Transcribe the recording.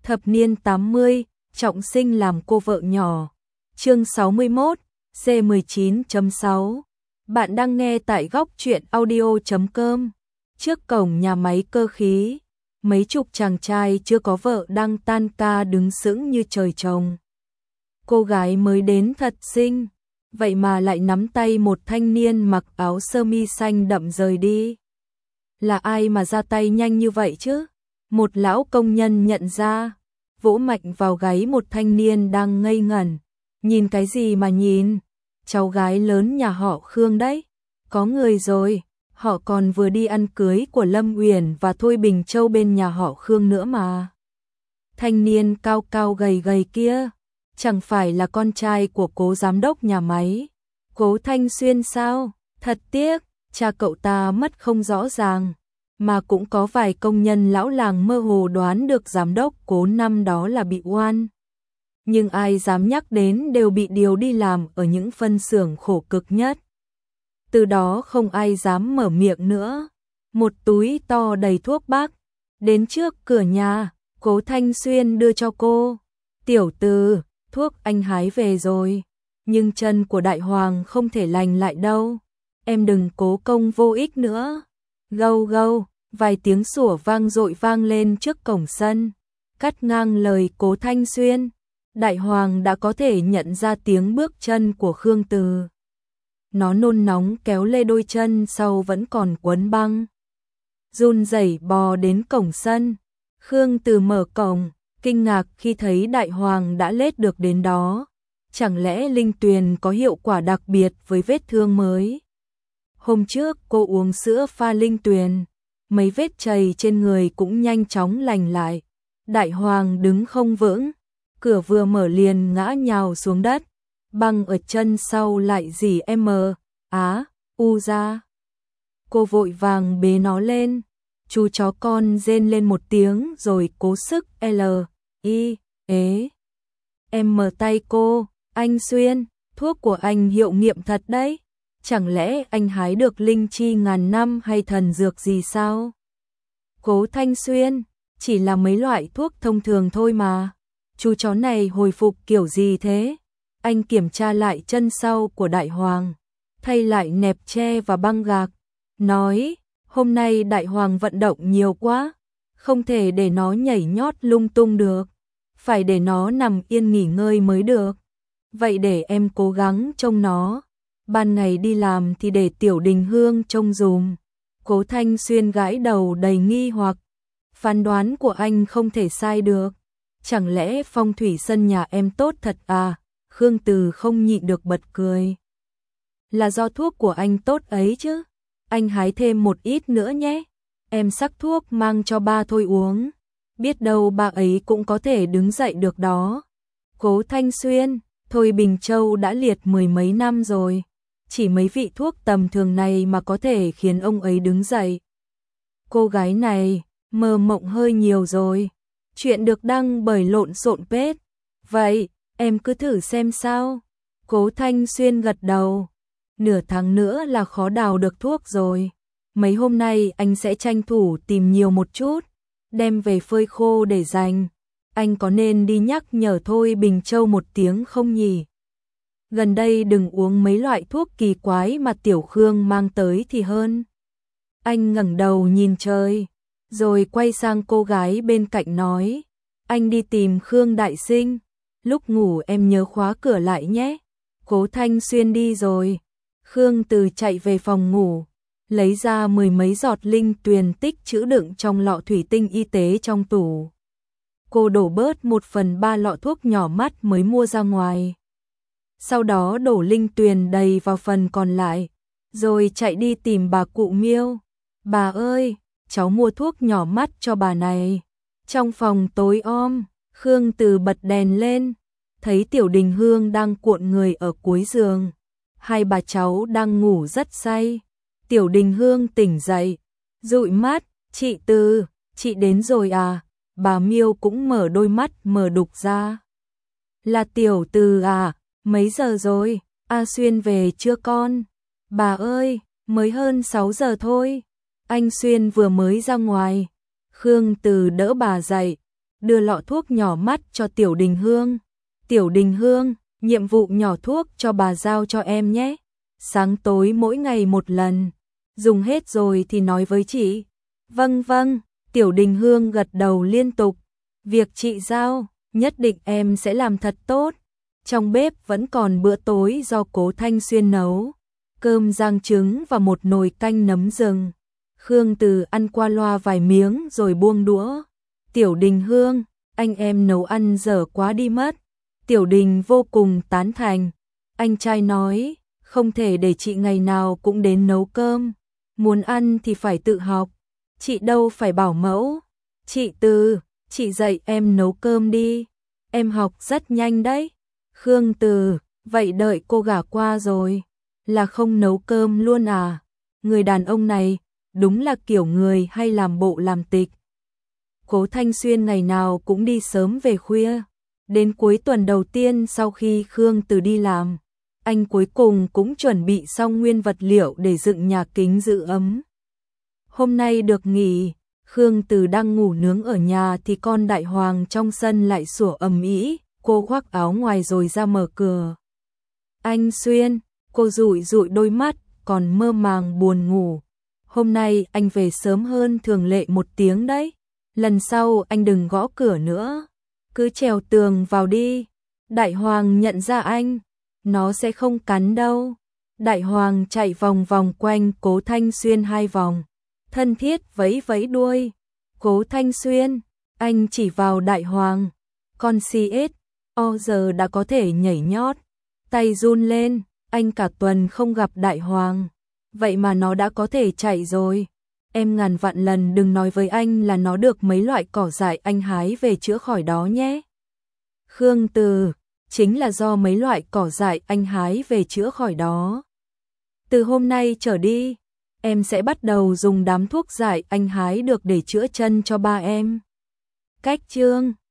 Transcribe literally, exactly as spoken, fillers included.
Thập niên tám mươi, trọng sinh làm cô vợ nhỏ. Chương sáu mươi mốt, C mười chín chấm sáu. Bạn đang nghe tại góc truyện audio chấm com. Trước cổng nhà máy cơ khí, mấy chục chàng trai chưa có vợ đang tan ca đứng sững như trời trồng. Cô gái mới đến thật xinh, vậy mà lại nắm tay một thanh niên mặc áo sơ mi xanh đậm rời đi. Là ai mà ra tay nhanh như vậy chứ? Một lão công nhân nhận ra, vỗ mạnh vào gáy một thanh niên đang ngây ngẩn. Nhìn cái gì mà nhìn? Cháu gái lớn nhà họ Khương đấy. Có người rồi, họ còn vừa đi ăn cưới của Lâm Uyển và Thôi Bình Châu bên nhà họ Khương nữa mà. Thanh niên cao cao gầy gầy kia, chẳng phải là con trai của cố giám đốc nhà máy, Cố Thanh Xuyên sao? Thật tiếc, cha cậu ta mất không rõ ràng, mà cũng có vài công nhân lão làng mơ hồ đoán được giám đốc Cố năm đó là bị oan. Nhưng ai dám nhắc đến đều bị điều đi làm ở những phân xưởng khổ cực nhất. Từ đó không ai dám mở miệng nữa. Một túi to đầy thuốc bắc, đến trước cửa nhà, Cố Thanh Xuyên đưa cho cô. Tiểu Từ, thuốc anh hái về rồi, nhưng chân của đại hoàng không thể lành lại đâu. Em đừng cố công vô ích nữa. Gâu gâu, vài tiếng sủa vang dội vang lên trước cổng sân, cắt ngang lời Cố Thanh Xuyên. Đại hoàng đã có thể nhận ra tiếng bước chân của Khương Từ. Nó nôn nóng kéo lê đôi chân sau vẫn còn quấn băng, run rẩy bò đến cổng sân. Khương Từ mở cổng, kinh ngạc khi thấy đại hoàng đã lết được đến đó. Chẳng lẽ linh tuyền có hiệu quả đặc biệt với vết thương mới? Hôm trước cô uống sữa pha linh tuyền, mấy vết chày trên người cũng nhanh chóng lành lại. Đại hoàng đứng không vững, cửa vừa mở liền ngã nhào xuống đất, băng ở chân sau lại dỉ em á u ra. Cô vội vàng bế nó lên, chú chó con rên lên một tiếng rồi cố sức l i ế em mở tay cô. Anh Xuyên, thuốc của anh hiệu nghiệm thật đấy, chẳng lẽ anh hái được linh chi ngàn năm hay thần dược gì sao? Cố Thanh Xuyên, chỉ là mấy loại thuốc thông thường thôi mà. Chú chó này hồi phục kiểu gì thế? Anh kiểm tra lại chân sau của đại hoàng, thay lại nẹp tre và băng gạc, nói, hôm nay đại hoàng vận động nhiều quá, không thể để nó nhảy nhót lung tung được, phải để nó nằm yên nghỉ ngơi mới được. Vậy để em cố gắng trông nó, ban ngày đi làm thì để Tiểu Đình Hương trông dùm. Cố Thanh Xuyên gãi đầu đầy nghi hoặc, phán đoán của anh không thể sai được. Chẳng lẽ phong thủy sân nhà em tốt thật à? Khương Từ không nhịn được bật cười. Là do thuốc của anh tốt ấy chứ. Anh hái thêm một ít nữa nhé. Em sắc thuốc mang cho ba Thôi uống. Biết đâu ba ấy cũng có thể đứng dậy được đó. Cố Thanh Xuyên, Thôi Bình Châu đã liệt mười mấy năm rồi. Chỉ mấy vị thuốc tầm thường này mà có thể khiến ông ấy đứng dậy. Cô gái này, mơ mộng hơi nhiều rồi. Chuyện được đăng bởi Lộn Xộn Page. Vậy, em cứ thử xem sao. Cố Thanh Xuyên gật đầu. Nửa tháng nữa là khó đào được thuốc rồi. Mấy hôm nay anh sẽ tranh thủ tìm nhiều một chút, đem về phơi khô để dành. Anh có nên đi nhắc nhở Thôi Bình Châu một tiếng không nhỉ? Gần đây đừng uống mấy loại thuốc kỳ quái mà Tiểu Khương mang tới thì hơn. Anh ngẩng đầu nhìn trời, rồi quay sang cô gái bên cạnh nói, anh đi tìm Khương Đại Sinh, lúc ngủ em nhớ khóa cửa lại nhé. Cố Thanh Xuyên đi rồi, Khương Từ chạy về phòng ngủ, lấy ra mười mấy giọt linh tuyền tích trữ đựng trong lọ thủy tinh y tế trong tủ. Cô đổ bớt một phần ba lọ thuốc nhỏ mắt mới mua ra ngoài. Sau đó đổ linh tuyền đầy vào phần còn lại, rồi chạy đi tìm bà cụ Miêu. Bà ơi, cháu mua thuốc nhỏ mắt cho bà này. Trong phòng tối om, Khương Từ bật đèn lên, thấy Tiểu Đình Hương đang cuộn người ở cuối giường. Hai bà cháu đang ngủ rất say. Tiểu Đình Hương tỉnh dậy, dụi mắt, chị Từ, chị đến rồi à? Bà Miêu cũng mở đôi mắt mở đục ra. Là Tiểu Từ à, mấy giờ rồi? A Xuyên về chưa con? Bà ơi, mới hơn sáu giờ thôi. Anh Xuyên vừa mới ra ngoài. Khương Từ đỡ bà dậy, đưa lọ thuốc nhỏ mắt cho Tiểu Đình Hương. Tiểu Đình Hương, nhiệm vụ nhỏ thuốc cho bà giao cho em nhé. Sáng tối mỗi ngày một lần. Dùng hết rồi thì nói với chị. Vâng vâng, Tiểu Đình Hương gật đầu liên tục. Việc chị giao, nhất định em sẽ làm thật tốt. Trong bếp vẫn còn bữa tối do Cố Thanh Xuyên nấu. Cơm rang trứng và một nồi canh nấm rừng. Khương Từ ăn qua loa vài miếng rồi buông đũa. Tiểu Đình Hương, anh em nấu ăn dở quá đi mất. Tiểu Đình vô cùng tán thành. Anh trai nói, không thể để chị ngày nào cũng đến nấu cơm. Muốn ăn thì phải tự học. Chị đâu phải bảo mẫu. Chị Từ, chị dạy em nấu cơm đi. Em học rất nhanh đấy. Khương Từ, vậy đợi cô gả qua rồi, là không nấu cơm luôn à? Người đàn ông này, đúng là kiểu người hay làm bộ làm tịch. Cố Thanh Xuyên ngày nào cũng đi sớm về khuya. Đến cuối tuần đầu tiên sau khi Khương Từ đi làm, anh cuối cùng cũng chuẩn bị xong nguyên vật liệu để dựng nhà kính giữ ấm. Hôm nay được nghỉ, Khương Từ đang ngủ nướng ở nhà thì con Đại Hoàng trong sân lại sủa ầm ĩ. Cô khoác áo ngoài rồi ra mở cửa. Anh Xuyên, cô dụi dụi đôi mắt, còn mơ màng buồn ngủ. Hôm nay anh về sớm hơn thường lệ một tiếng đấy. Lần sau anh đừng gõ cửa nữa. Cứ trèo tường vào đi. Đại Hoàng nhận ra anh. Nó sẽ không cắn đâu. Đại Hoàng chạy vòng vòng quanh Cố Thanh Xuyên hai vòng. Thân thiết vẫy vẫy đuôi. Cố Thanh Xuyên, anh chỉ vào Đại Hoàng. Con xê ét o giờ đã có thể nhảy nhót. Tay run lên, anh cả tuần không gặp Đại Hoàng. Vậy mà nó đã có thể chạy rồi. Em ngàn vạn lần đừng nói với anh là nó được mấy loại cỏ dại anh hái về chữa khỏi đó nhé. Khương Từ, chính là do mấy loại cỏ dại anh hái về chữa khỏi đó. Từ hôm nay trở đi, em sẽ bắt đầu dùng đám thuốc dại anh hái được để chữa chân cho ba em. Cách chương